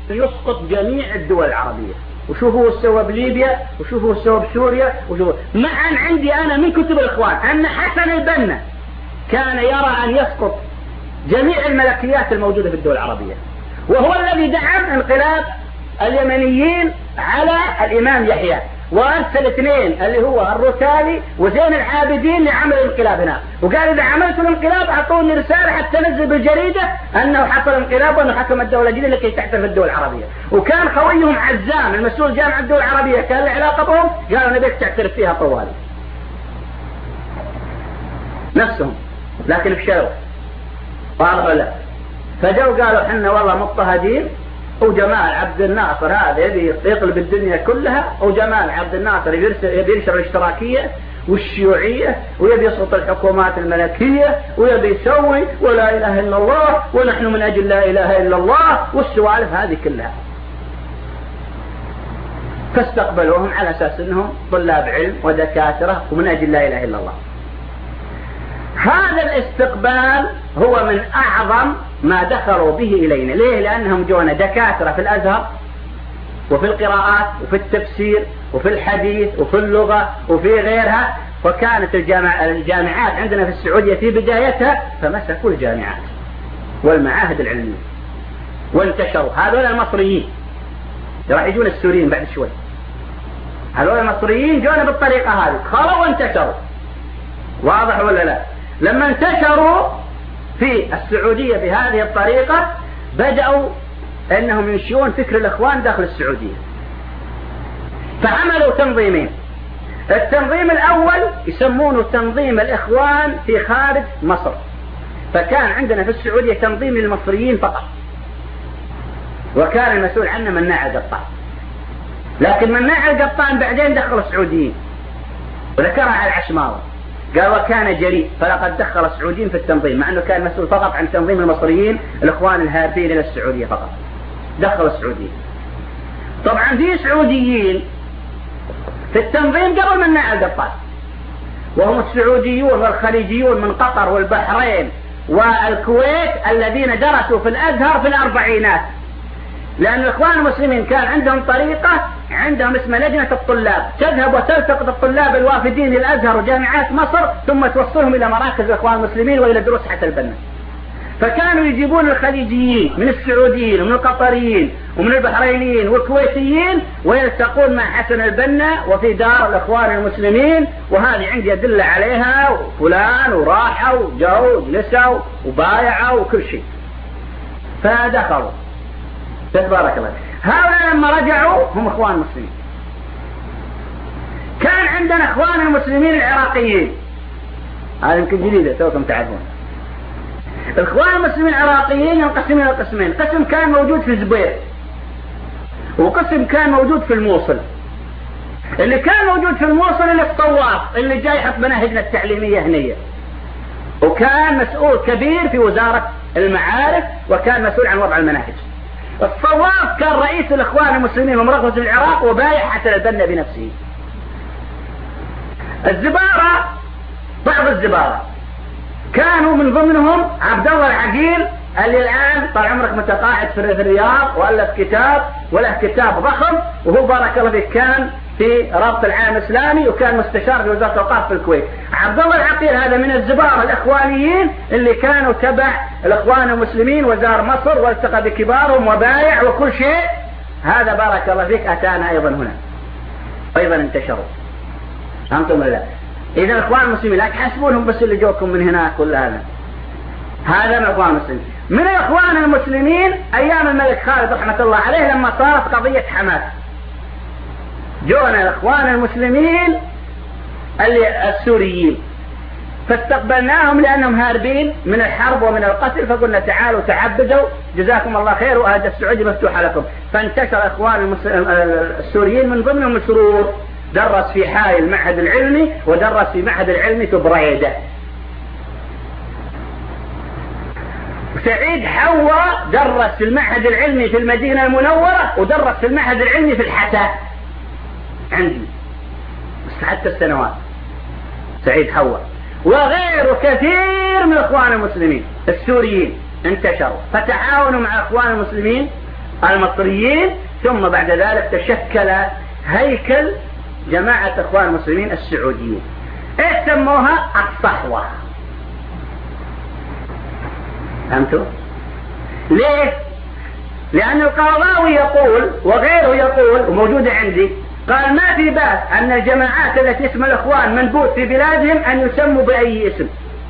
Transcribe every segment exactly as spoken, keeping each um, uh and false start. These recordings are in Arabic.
يسقط جميع الدول العربية. وشوفوا السوى بليبيا، وشوفوا السوى بسوريا، وشوفوا معا عندي أنا من كتب الإخوان أن حسن البنا كان يرى أن يسقط جميع الملكيات الموجودة في الدول العربية، وهو الذي دعم انقلاب اليمنيين على الإمام يحيى، وأرسل اثنين اللي هو الرسالي وزين العابدين لعمل الانقلاب هنا، وقال إذا عملت الانقلاب أعطوني رسالة حتى نزل بالجريدة أنه حصل انقلاب وأنه حكم الدولة الجديدة لكي تعترف الدول العربية. وكان خويهم عزام المسؤول جامعة الدول العربية كان له علاقة بهم، قالوا نبيك تعترف فيها طوالي نفسهم، لكن فشلوا قالوا لا. فجوا قالوا حنا والله مضطهدين، وجمال عبد الناصر هذا يبي يطلب الدنيا كلها، وجمال عبد الناصر يبي ينشر الاشتراكية والشيوعية ويبي يسقط الحكومات الملكية ويبي يسوي ولا إله إلا الله ونحن من أجل لا إله إلا الله والسوالف هذه كلها. فاستقبلوهم على أساس أنهم طلاب علم ودكاترة ومن أجل لا إله إلا الله. هذا الاستقبال هو من أعظم ما دخلوا به إلينا. ليه؟ لأنهم جونا دكاترة في الأزهر وفي القراءات وفي التفسير وفي الحديث وفي اللغة وفي غيرها، وكانت الجامع الجامعات عندنا في السعودية في بدايتها فمسكوا الجامعات والمعاهد العلمية وانتشروا. هذول المصريين راح يجون السوريين بعد شوي، هذول المصريين جونا بالطريقة هذه، خلوا وانتشروا. واضح ولا لا؟ لما انتشروا في السعودية بهذه الطريقة بدأوا أنهم ينشئون فكر الإخوان داخل السعودية، فعملوا تنظيمين. التنظيم الأول يسمونه تنظيم الإخوان في خارج مصر، فكان عندنا في السعودية تنظيم المصريين فقط، وكان المسؤول عنه مناع القطان. لكن مناع القطان بعدين دخل السعوديين وذكرها على العشماوي، قال وكان جريء فلقد دخل السعوديين في التنظيم، مع أنه كان مسؤول فقط عن تنظيم المصريين الإخوان الهاربين إلى السعودية فقط، دخل السعوديين. طبعا في سعوديين في التنظيم قبل مناع القطان، وهم السعوديون والخليجيون من قطر والبحرين والكويت الذين درسوا في الأزهر في الأربعينات، لأن الإخوان المسلمين كان عندهم طريقة عندهم اسمها لجنة الطلاب، تذهب وتلتقط الطلاب الوافدين للأزهر وجامعات مصر ثم توصلهم إلى مراكز الإخوان المسلمين وإلى دروس حسن البنا. فكانوا يجيبون الخليجيين من السعوديين ومن القطريين ومن البحرينيين والكويتيين ويلتقون مع حسن البنا وفي دار الإخوان المسلمين، وهذه عندي أدلة عليها، وفلان وراحوا وجاوا وجلسوا وبايعوا وكل شيء. فدخلوا تبارك الله. هؤلاء لما رجعوا هم إخوان مسلمين. كان عندنا إخوان المسلمين العراقيين، هذا يمكن جديدة توكم تعرفون. الإخوان المسلمين العراقيين ينقسمون إلى قسمين، قسم كان موجود في زبير وقسم كان موجود في الموصل. اللي كان موجود في الموصل اللي الطواف اللي جاي يحط مناهجنا التعليمية هنية، وكان مسؤول كبير في وزارة المعارف وكان مسؤول عن وضع المناهج. الصواف كان رئيس الإخوان المسلمين ومركز العراق وبايع حسن البنا بنفسه. الزبارة بعض الزبارة كانوا من ضمنهم عبد الله العقيل اللي الآن طال عمرك متقاعد في الرياض وألف كتاب وله كتاب ضخم، وهو بارك الله فيه كان في رابط العالم الإسلامي وكان مستشار في وزارة الأوقاف في الكويت. عبد الله العقيل هذا من الزبارة الإخوانيين اللي كانوا تبع الإخوان المسلمين وزار مصر والتقى بكبارهم وبايع وكل شيء. هذا بارك الله فيك أتانا أيضا هنا، أيضا انتشروا. فهمتم ولا لا؟ إذا الإخوان المسلمين لا تحسبونهم بس اللي جوكم من هناك كل هذا، هذا من الإخوان المسلمين. من الإخوان المسلمين أيام الملك خالد رحمة الله عليه لما صارت قضية حماس، جونا الإخوان المسلمين السوريين فاستقبلناهم لأنهم هاربين من الحرب ومن القتل، فقلنا تعالوا تعبدوا جزاكم الله خير وأهل السعودية مفتوحة لكم. فانتشر إخوان السوريين من ضمنهم سرور درس في حائل المعهد العلمي ودرس في معهد العلمي في بريدة. سعيد حوا درس في المعهد العلمي في المدينة المنورة ودرس في المعهد العلمي في الحساء عندي حتى السنوات. سعيد حوا وغيره كثير من اخوان المسلمين السوريين انتشروا فتعاونوا مع اخوان المسلمين المصريين، ثم بعد ذلك تشكل هيكل جماعة اخوان المسلمين السعوديين. ايش سموها؟ الصحوة. فهمتوا؟ ليه؟ لأن القرضاوي يقول وغيره يقول وموجودة عندي، قال ما في بأس أن الجماعات التي اسم الإخوان منبوذ في بلادهم أن يسموا بأي اسم.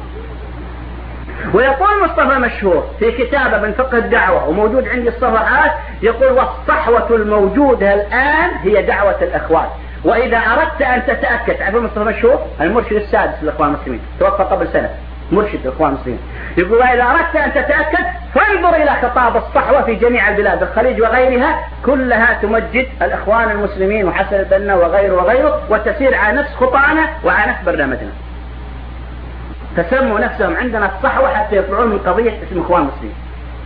ويقول مصطفى مشهور في كتابه من فقه الدعوة وموجود عندي الصفحات، يقول والصحوة الموجودة الآن هي دعوة الإخوان، وإذا أردت أن تتأكد، تعرفون مصطفى مشهور المرشد السادس للإخوان المسلمين، توفى قبل سنة، مرشد الإخوان المسلمين، يقول إذا أردت أن تتأكد فانظر إلى خطاب الصحوة في جميع البلاد الخليج وغيرها، كلها تمجد الإخوان المسلمين وحسن البنا وغيره وغيره، وتسير على نفس خطانا وعلى نفس برنامجنا. فسموا نفسهم عندنا الصحوة حتى يطلعون من قضية اسم إخوان المسلمين.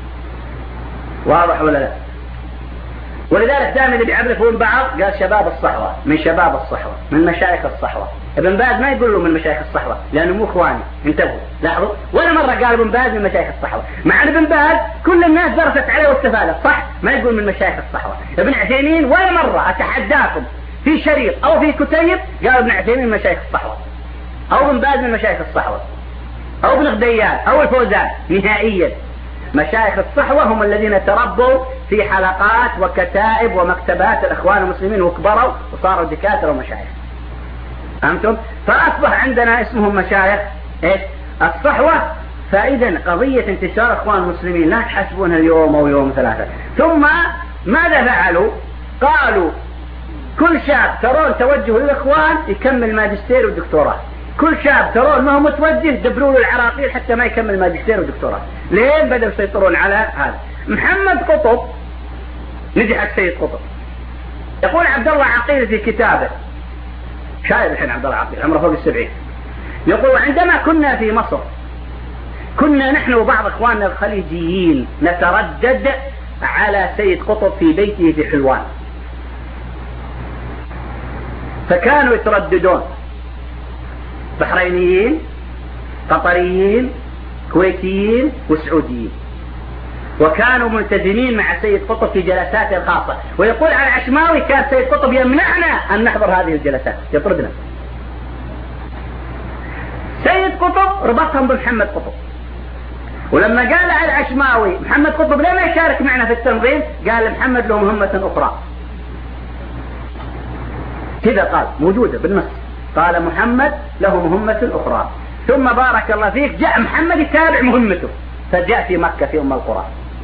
واضح ولا لا؟ ولذلك دائما اللي بيعرفون بعض قال شباب الصحوة، من شباب الصحوة، من مشايخ الصحوة. ابن باز ما يقول له من مشايخ الصحوة لأنه مو إخواني، انتبهوا لاحظوا، ولا مرة قال ابن باز من مشايخ الصحوة، مع ابن باز كل الناس درست عليه واستفادت، صح؟ ما يقول من مشايخ الصحوة. ابن عثيمين ولا مرة أتحداكم في شريط أو في كتيب قال ابن عثيمين من مشايخ الصحوة، أو ابن باز من مشايخ الصحوة، أو ابن غديان أو الفوزان، نهائيا. مشايخ الصحوة هم الذين تربوا في حلقات وكتائب ومكتبات الإخوان المسلمين وكبروا وصاروا دكاترة ومشايخ. فهمتم؟ فأصبح عندنا اسمهم مشايخ إيش؟ الصحوة. فإذا قضية انتشار إخوان المسلمين لا تحسبونها اليوم أو يوم ثلاثة. ثم ماذا فعلوا؟ قالوا كل شاب ترون توجه للإخوان يكمل ماجستير ودكتوراه، كل شاب ترون ما هو متوجه دبروا له العراقيل حتى ما يكمل ماجستير ودكتوراه. لين بدأوا يسيطرون على هذا. محمد قطب نجح السيد قطب. يقول عبد الله عقيل في كتابه، شايب الحين عبد الله عقيل عمره فوق السبعين، يقول عندما كنا في مصر كنا نحن وبعض اخواننا الخليجيين نتردد على سيد قطب في بيته في حلوان، فكانوا يترددون بحرينيين قطريين كويتيين وسعوديين، وكانوا ملتزمين مع سيد قطب في جلساته الخاصة. ويقول على العشماوي كان سيد قطب يمنعنا أن نحضر هذه الجلسات، يطردنا. سيد قطب ربطهم بمحمد قطب، ولما قال على العشماوي محمد قطب ليه ما يشارك معنا في التنظيم، قال محمد له مهمة أخرى. كذا قال موجودة بالنص، قال محمد له مهمة أخرى. ثم بارك الله فيك جاء محمد يتابع مهمته، فجاء في مكة في أم القرى،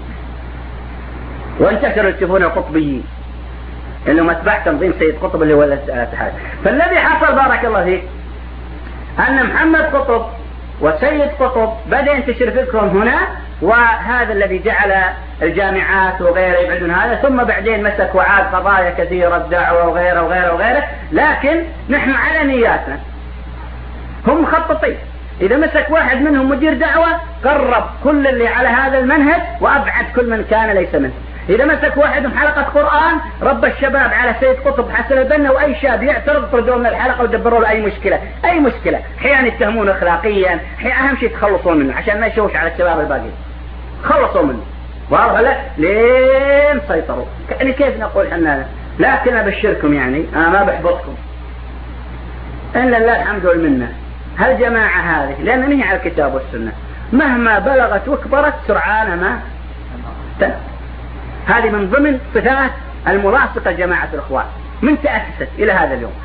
وانتشروا يشوفون القطبيين انهم اتباع تنظيم سيد قطب اللي هو الاتحاد. فالذي حصل بارك الله فيك ان محمد قطب وسيد قطب بدأ ينتشر فكرهم هنا، وهذا الذي جعل الجامعات وغيره يبعدون هذا. ثم بعدين مسك وعاد قضايا كثيرة الدعوة وغيره وغيره وغيره، لكن نحن على نياتنا، هم مخططين. إذا مسك واحد منهم مدير دعوة قرب كل اللي على هذا المنهج وأبعد كل من كان ليس منه. إذا مسك واحد من حلقة قرآن رب الشباب على سيد قطب حسن البنا، وأي شاب يعترض طردوه من الحلقة ودبروا له أي مشكلة أي مشكلة أحيانا يتهمون أخلاقيا، أهم شيء تخلصون منه عشان ما يشوش على الشباب الباقيين، خلصوا منه. واضح لا؟ لين سيطروا. يعني كيف نقول حنا؟ لكن أبشركم يعني أنا ما بحبطكم، إن لله الحمد والمنة. هالجماعة هذه لأن نهي على الكتاب والسنة مهما بلغت وكبرت سرعان ما تنتهي. هذه من ضمن صفات الملاصقة جماعة الإخوان من تأسست إلى هذا اليوم.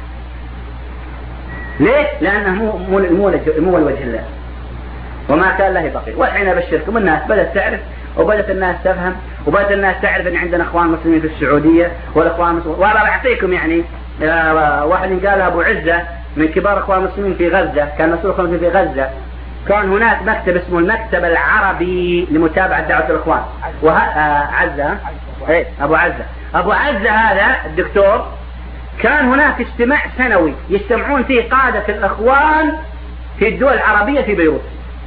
ليه؟ لأنه مو مو مو, مو الوجه الله، وما كان له بقي. والحين أبشركم الناس بدأت تعرف، وبدأت الناس تفهم، وبدأت الناس تعرف أن عندنا إخوان مسلمين في السعودية والإخوان مسلمين. وأنا أعطيكم يعني واحد قال أبو عزة من كبار إخوان المسلمين في غزة، كان مسؤول خمسين في غزة، كان هناك مكتب اسمه المكتب العربي لمتابعة دعوة الإخوان. وه... آه عزة ايه أبو عزة أبو عزة هذا الدكتور، كان هناك اجتماع سنوي يجتمعون فيه قادة الإخوان في الدول العربية في بيروت.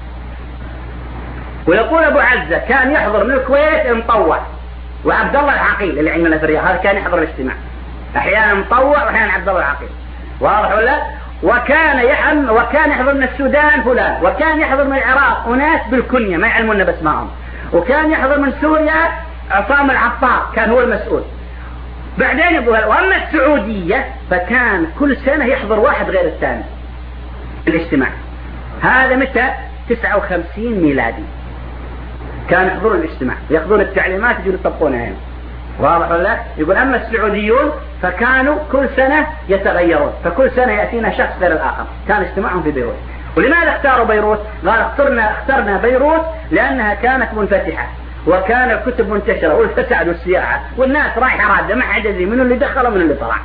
ويقول أبو عزة كان يحضر من الكويت مطوع، وعبد الله العقيل اللي عندنا في الرياض هذا كان يحضر الاجتماع، أحيانا مطوع وأحيانا عبد الله العقيل. واضح ولا؟ وكان يحضر وكان يحضر من السودان فلان، وكان يحضر من العراق وناس بالكنية ما يعلمون باسمائهم، وكان يحضر من سوريا عصام العطار كان هو المسؤول. بعدين يقول واما السعودية فكان كل سنة يحضر واحد غير الثاني الاجتماع. هذا متى؟ تسعة وخمسين ميلادي كان يحضرون الاجتماع ياخذون التعليمات يجون يطبقونها يعني. واضح ولا؟ يقول اما السعوديون فكانوا كل سنة يتغيرون، فكل سنة يأتينا شخص غير الآخر. كان اجتماعهم في بيروت. ولماذا اختاروا بيروت؟ قال اخترنا اخترنا بيروت لأنها كانت منفتحة وكان الكتب منتشرة والفساد والسياحة والناس رايحة رادة ما حد يدري منو اللي دخل ومن اللي طلع.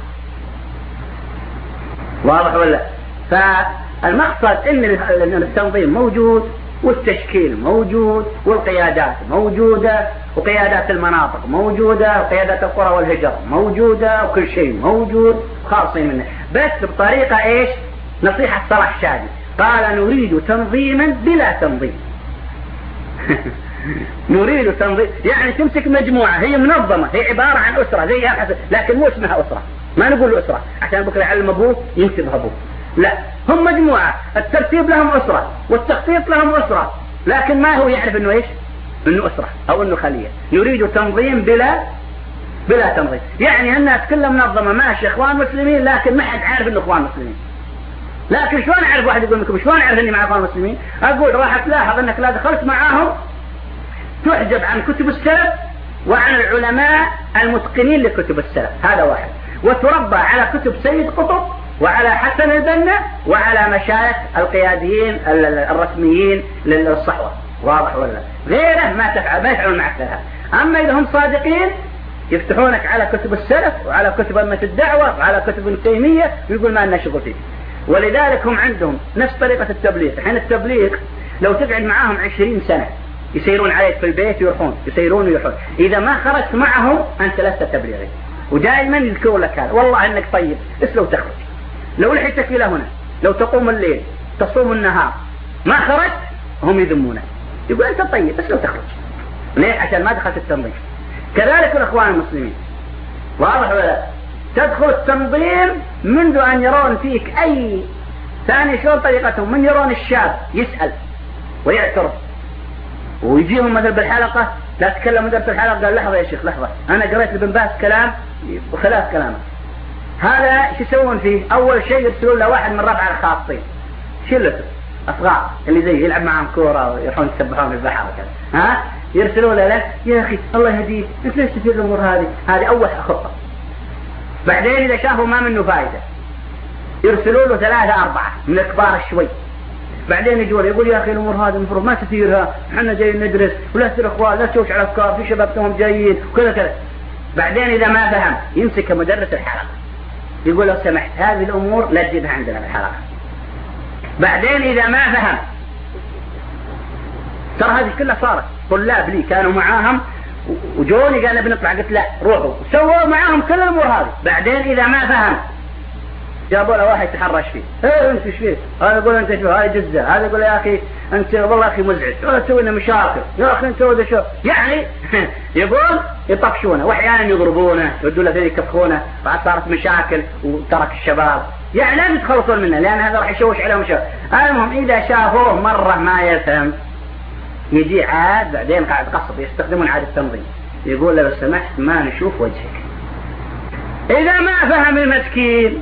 واضح ولا؟ فالمقصد ان التنظيم موجود والتشكيل موجود والقيادات موجودة وقيادات المناطق موجودة وقيادات القرى والهجر موجودة وكل شيء موجود خالصين منه، بس بطريقة ايش؟ نصيحة صلاح الشادي قال نريد تنظيما بلا تنظيم. نريد تنظيم يعني تمسك مجموعة هي منظمة هي عبارة عن أسرة زي لكن مو اسمها أسرة، ما نقول أسرة عشان بكرة يعلم أبوه ينتبه أبوه، لا هم مجموعة الترتيب لهم أسرة والتخطيط لهم أسرة، لكن ما هو يعرف إنه إيش؟ إنه أسرة أو إنه خلية. نريد تنظيم بلا بلا تنظيم يعني الناس كلها منظمة ماشي إخوان مسلمين لكن ما حد عارف إنه إخوان مسلمين. لكن شلون أعرف واحد يقول لكم شلون أعرف إني مع إخوان مسلمين؟ أقول راح تلاحظ إنك لا دخلت معاهم تحجب عن كتب السلف وعن العلماء المتقنين لكتب السلف، هذا واحد، وتربى على كتب سيد قطب وعلى حسن البنا وعلى مشايخ القياديين الرسميين للصحوة. واضح ولا؟ غيره ما تفعل ما يفعلون معك لها. أما إذا هم صادقين يفتحونك على كتب السلف وعلى كتب أئمة الدعوة وعلى كتب ابن تيمية ويقول ما لنا شغل فيه. ولذلك هم عندهم نفس طريقة التبليغ. الحين التبليغ لو تقعد معاهم عشرين سنة يسيرون عليك في البيت ويروحون يسيرون ويروحون، إذا ما خرجت معهم أنت لست تبليغي. ودائما يذكروا لك هذا والله إنك طيب بس لو تخرج، لو لحيتك إلى هنا، لو تقوم الليل تصوم النهار ما خرجت هم يذمونك، يقول أنت طيب بس لو تخرج. ليه؟ عشان ما دخلت التنظيم. كذلك الأخوان المسلمين. واضح ولا؟ تدخل التنظيم منذ أن يرون فيك أي ثاني شلون طريقتهم، من يرون الشاب يسأل ويعترف ويجيهم مثل بالحلقة لا تكلم مدرس الحلقة قال لحظة يا شيخ لحظة أنا قريت لابن باز كلام وخلاف كلامه. هذا شو يسوون فيه؟ أول شيء يرسلون له واحد من ربع الخاصين شلته أصغار اللي زي يلعب معهم كورة ويروحون يسبحون في البحر وكذا، ها يرسلون له يا أخي الله يهديك أنت ليش تفيد الأمور هذه؟ هذه أول خطة. بعدين إذا شافوا ما منه فائدة يرسلون له ثلاثة أربعة من الكبار شوي. بعدين يجوا يقول يا أخي الأمور هذه المفروض ما تثيرها، احنا جايين ندرس ولا تصير أخوان لا تشوش على أفكار في شبابتهم جايين وكذا كذا. بعدين إذا ما فهم يمسك مدرس الحلقة يقول لو سمحت هذه الأمور لا تجيبها عندنا في الحلقة. بعدين إذا ما فهم ترى هذه كلها صارت طلاب لي كانوا معاهم وجوني قال بنطلع قلت لا روحوا سووا معاهم كل الأمور هذه. بعدين إذا ما فهم جابوا له واحد يتحرش فيه ايه انت ايش فيه؟ هذا يقول انت شو هاي جزة، هذا يقول يا اخي انت والله اخي مزعج ولا تسوي لنا مشاكل يا اخي انت وده شو يعني. يقول يطفشونه واحيانا يضربونه يودوا له فين يكفخونه، بعد صارت مشاكل وترك الشباب يعني لازم يتخلصون منه لان هذا راح يشوش عليهم مشاكل. المهم اذا شافوه مرة ما يفهم يجي عاد بعدين قاعد قصد يستخدمون عاد التنظيم يقول له لو سمحت ما نشوف وجهك. اذا ما فهم المسكين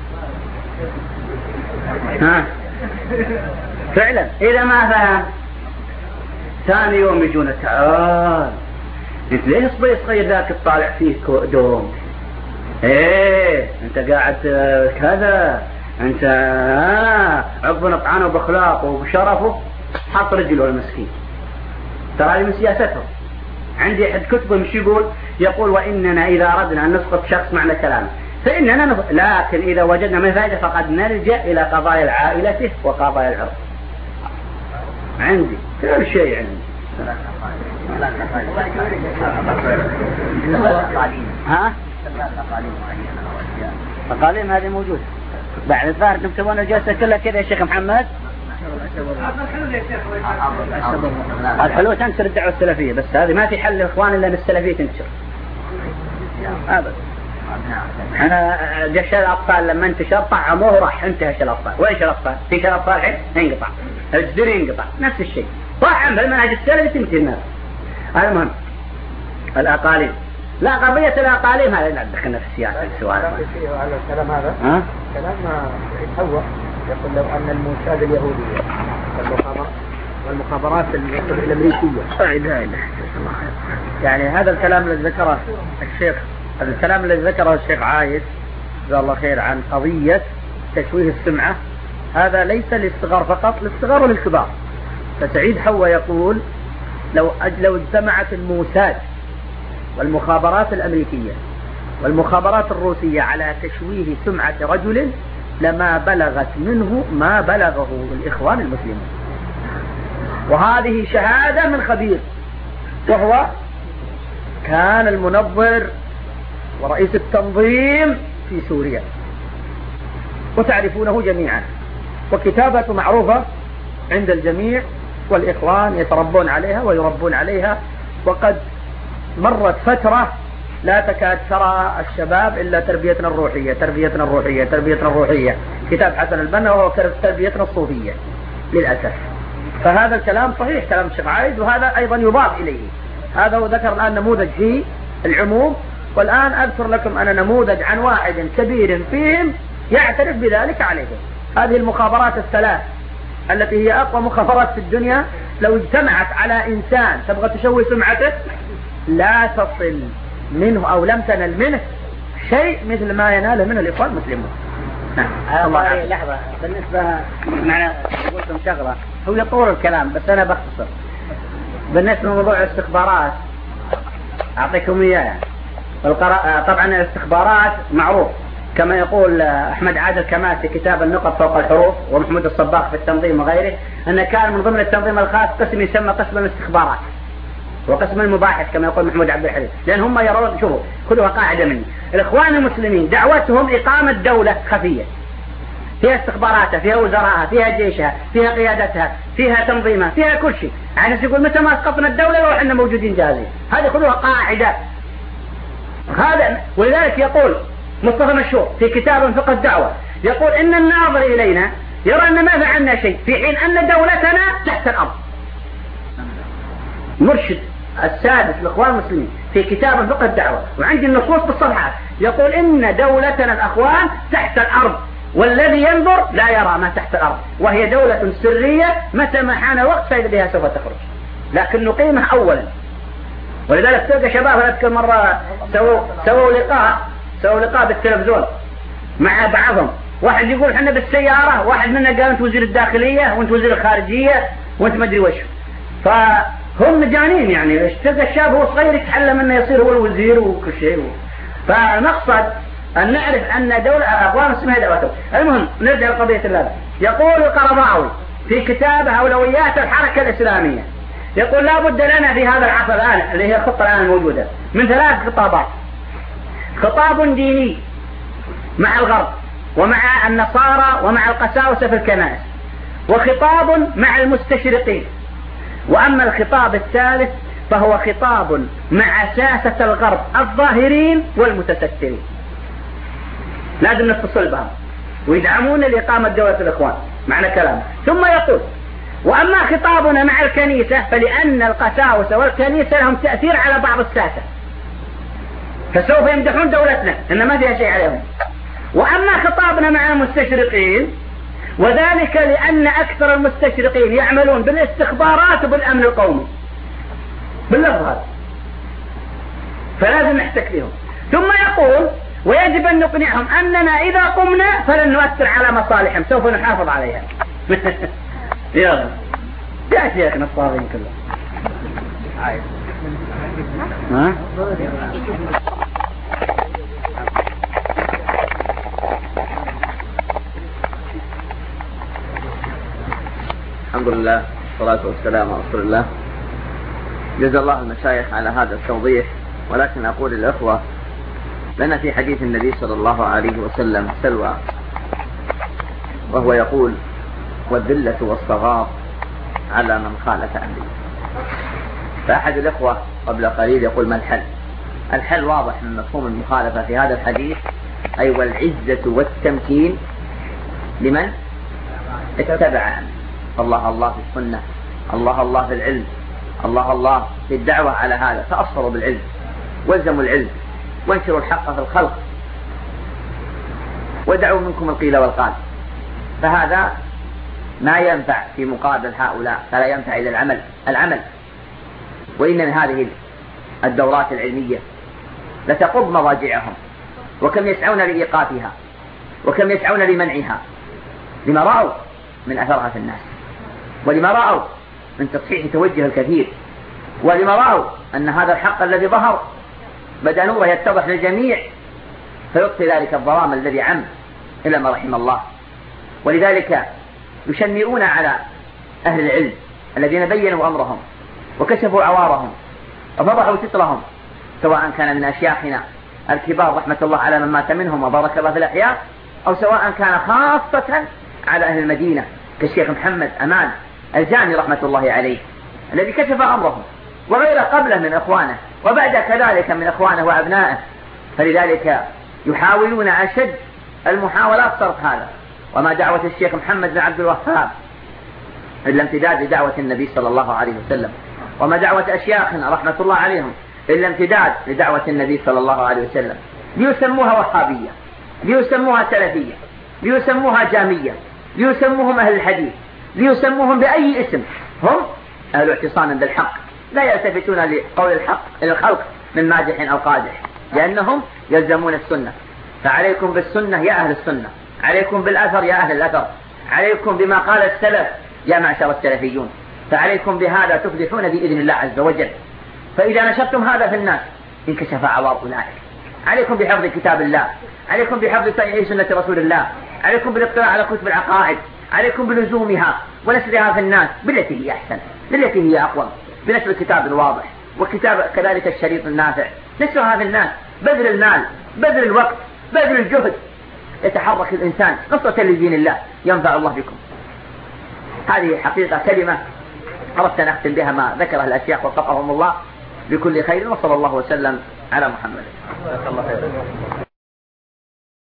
ها فعلا إذا ما فهم ثاني يوم يجون تعال انت ليه صبي صغير ذاك تطالع فيه دوم ايه انت قاعد كذا انت ها عقبنا طعنه باخلاقه وبشرفه حط رجله المسكين. ترى هذه من سياستهم. عندي احد كتبه مش يقول يقول واننا اذا اردنا ان نسقط شخص معنى كلامه فإننا نف... لكن إذا وجدنا من فائدة فقد نرجع إلى قضايا العائلة وقضايا العرض. عندي كل شيء عندي. ها؟ التقاليم هذه موجودة. بعد الظاهر انتم تسوون الجلسة كلها كذا يا شيخ محمد. الحلول تنشر الدعوة السلفية بس هذه ما في حل للإخوان إلا أن السلفية تنشر. أبدا. أنا جيش الأطفال لما انتشر طعموه وراح انتهى شل الأطفال. وإيش الأطفال؟ في شل الأطفال الحين ينقطع. الجدري ينقطع. نفس الشيء. طعم بالمنهج السلفي تنتهي الناس. المهم الأقاليم. لا قضية الأقاليم هذا لا دخلنا في السياسة السؤال. على الكلام هذا ها؟ كلام حواء يقول لو أن الموساد اليهودية والمخابرات الأمريكية يعني هذا الكلام الذي ذكره الشيخ هذا الكلام الذي ذكره الشيخ عايد جزاه الله خير عن قضية تشويه السمعة، هذا ليس للصغار فقط، للصغار وللكبار. فسعيد حواء يقول لو لو اجتمعت الموساد والمخابرات الأمريكية والمخابرات الروسية على تشويه سمعة رجل لما بلغت منه ما بلغه الإخوان المسلمين. وهذه شهادة من خبير، وهو كان المنظر ورئيس التنظيم في سوريا وتعرفونه جميعا، وكتابته معروفة عند الجميع، والإخوان يتربون عليها ويربون عليها. وقد مرت فترة لا تكاد ترى الشباب إلا تربيتنا الروحية تربيتنا الروحية تربيتنا الروحية، كتاب حسن البنا وهو تربيتنا الصوفية للأسف. فهذا الكلام صحيح كلام الشيخ عايد، وهذا أيضا يضاف إليه. هذا هو ذكر الآن نموذج في العموم، والآن أذكر لكم أنا نموذج عن واحد كبير فيهم يعترف بذلك عليهم. هذه المخابرات الثلاث التي هي أقوى مخابرات في الدنيا لو اجتمعت على إنسان تبغى تشوه سمعته لا تصل منه أو لم تنل منه شيء مثل ما يناله منه الإخوان المسلمون. نعم. الله لحظة، بالنسبة معنا قلتم شغلة هو يطول الكلام بس أنا بختصر. بالنسبة لموضوع الاستخبارات أعطيكم إياه يعني. طبعا الاستخبارات معروف كما يقول أحمد عادل كمال في كتاب النقط فوق الحروف، ومحمود الصباغ في التنظيم وغيره، أن كان من ضمن التنظيم الخاص قسم يسمى قسم الاستخبارات وقسم المباحث كما يقول محمود عبد الحليم، لأن هم يرون شوفوا خذوها قاعدة مني، الإخوان المسلمين دعوتهم إقامة دولة خفية فيها استخباراتها فيها وزراءها فيها جيشها فيها قيادتها فيها تنظيمها فيها كل شيء، يعني يقول متى ما اسقطنا الدولة لو احنا موجودين جاهزين. هذه خذوها قاعدة. هذا ولذلك يقول مصطفى مشهور في كتاب فقه الدعوة يقول إن الناظر إلينا يرى أن ما فعلنا شيء في حين أن دولتنا تحت الأرض. مرشد السادس للإخوان المسلمين في كتاب فقه الدعوة وعندي النصوص بالصفحات يقول إن دولتنا الأخوان تحت الأرض والذي ينظر لا يرى ما تحت الأرض، وهي دولة سرية متى ما حان وقت فإذا بها سوف تخرج، لكن نقيمها أولا. ولذلك تلقى شباب أذكر مرة سووا سووا لقاء سووا لقاء بالتلفزيون مع بعضهم، واحد يقول احنا بالسيارة، واحد منا قال انت وزير الداخلية وانت وزير الخارجية وانت ما ادري وش، فهم مجانين يعني. تلقى الشاب هو صغير يتحلم انه يصير هو الوزير وكل شيء. فنقصد ان نعرف ان دولة اخوان اسمها دولته. المهم نرجع لقضية اللازم. يقول القرضاوي في كتابه أولويات الحركة الإسلامية يقول لا بد لنا في هذا العصر الآن اللي هي الخطة الآن الموجودة من ثلاث خطابات: خطاب ديني مع الغرب ومع النصارى ومع القساوسة في الكنائس، وخطاب مع المستشرقين، وأما الخطاب الثالث فهو خطاب مع ساسة الغرب الظاهرين والمتسترين. لازم نتصل بهم ويدعمون لإقامة دولة الإخوان معنى كلامه. ثم يقول وأما خطابنا مع الكنيسة فلأن القساوسة والكنيسة لهم تأثير على بعض الساسة فسوف يمدحون دولتنا إن ما فيها شيء عليهم. وأما خطابنا مع المستشرقين وذلك لأن أكثر المستشرقين يعملون بالاستخبارات وبالأمن القومي باللفظ هذا، فلازم نحتك بهم. ثم يقول ويجب أن نقنعهم أننا إذا قمنا فلن نؤثر على مصالحهم، سوف نحافظ عليها. يلا يا شيخنا الصابين كله عايز ها الحمد لله والصلاة والسلام على رسول الله. جزا الله المشايخ على هذا التوضيح، ولكن أقول للأخوة لنا في حديث النبي صلى الله عليه وسلم سلوى، وهو يقول والذلة والصغار على من خالف أمري. فأحد الأخوة قبل قليل يقول ما الحل؟ الحل واضح من مفهوم المخالفة في هذا الحديث، أي والعزة والتمكين لمن اتبع أمري. الله الله في السنة، الله الله في العلم، الله الله في الدعوة على هذا، تأصلوا بالعلم والزموا العلم وانشروا الحق في الخلق ودعوا منكم القيل والقال. فهذا ما ينفع في مقابل هؤلاء، فلا ينفع إلى العمل العمل وإن من هذه الدورات العلمية لتقض مضاجعهم، وكم يسعون لإيقافها وكم يسعون لمنعها لما رأوا من أثرها في الناس، ولما رأوا من تصحيح توجه الكثير، ولما رأوا أن هذا الحق الذي ظهر بدأ نوره يتضح للجميع فيطفي ذلك الظلام الذي عم إلى ما رحم الله. ولذلك يشنئون على أهل العلم الذين بينوا أمرهم وكشفوا عوارهم وفضحوا سترهم، سواء كان من أشياخنا الكبار رحمة الله على من مات منهم وبارك الله في الأحياء، أو سواء كان خاصة على أهل المدينة كالشيخ محمد أمان الجامي رحمة الله عليه الذي كشف أمرهم، وغير قبله من إخوانه وبعد كذلك من إخوانه وأبنائه. فلذلك يحاولون أشد المحاولات صرف هذا. وما دعوة الشيخ محمد بن عبد الوهاب إلا امتداد لدعوة النبي صلى الله عليه وسلم، وما دعوة أشياخنا رحمة الله عليهم إلا امتداد لدعوة النبي صلى الله عليه وسلم. ليسموها وهابية، ليسموها سلفية، ليسموها جامية، ليسموهم أهل الحديث، ليسموهم بأي اسم، هم أهل اعتصام بالحق، لا يلتفتون لقول الحق إلى الخلق من مادح أو قادح، لأنهم يلزمون السنة. فعليكم بالسنة يا أهل السنة، عليكم بالأثر يا أهل الأثر، عليكم بما قال السلف يا معشر السلفيون، فعليكم بهذا تفلحون بإذن الله عز وجل. فإذا نشرتم هذا في الناس انكشف عوار أولئك. عليكم بحفظ كتاب الله، عليكم بحفظ صحيح سنة رسول الله، عليكم بالاطلاع على كتب العقائد، عليكم بلزومها ونشرها في الناس بالتي هي أحسن، بالتي هي أقوم، بنشر الكتاب الواضح والكتاب كذلك الشريط النافع، نشرها في الناس، بذل المال، بذل الوقت، بذل الجهد، يتحرك الإنسان قصة لدين الله ينفع الله بكم. هذه حقيقة كلمة أردت أن أختم بها ما ذكره الأشياخ وفقهم الله بكل خير، وصلى الله وسلم على محمد.